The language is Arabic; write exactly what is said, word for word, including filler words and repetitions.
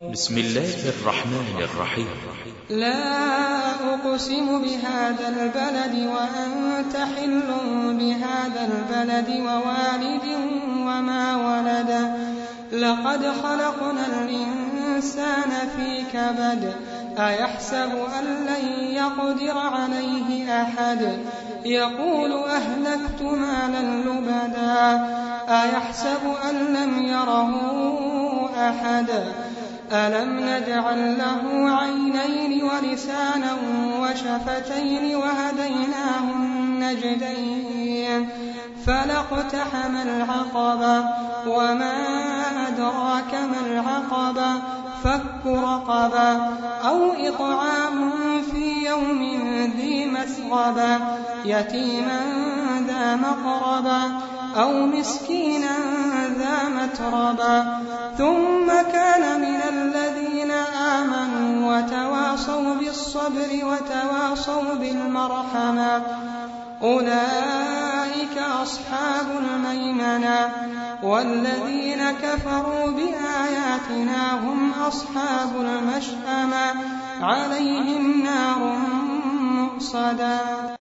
بسم الله الرحمن الرحيم. لا أقسم بهذا البلد وأنت حل بهذا البلد ووالد وما ولد لقد خلقنا الإنسان في كبد أيحسب أن لن يقدر عليه أحد يقول أهلكت مالا لبدا أيحسب أن لم يره أحد ألم نجعل له عينين ولسانا وشفتين وهديناه النجدين فلاقتحم العقبة وما أدراك ما العقبة فك رقبة أو إطعام في يوم ذي مسغبة يتيما ذا مقربة أو مسكينا ذا متربة ثم كان من الذين آمنوا وتواصوا بالصبر وتواصوا بالمرحمة أولئك أصحاب الميمنة والذين كفروا بآياتنا هم أصحاب المشأمة عليهم نار مؤصدة.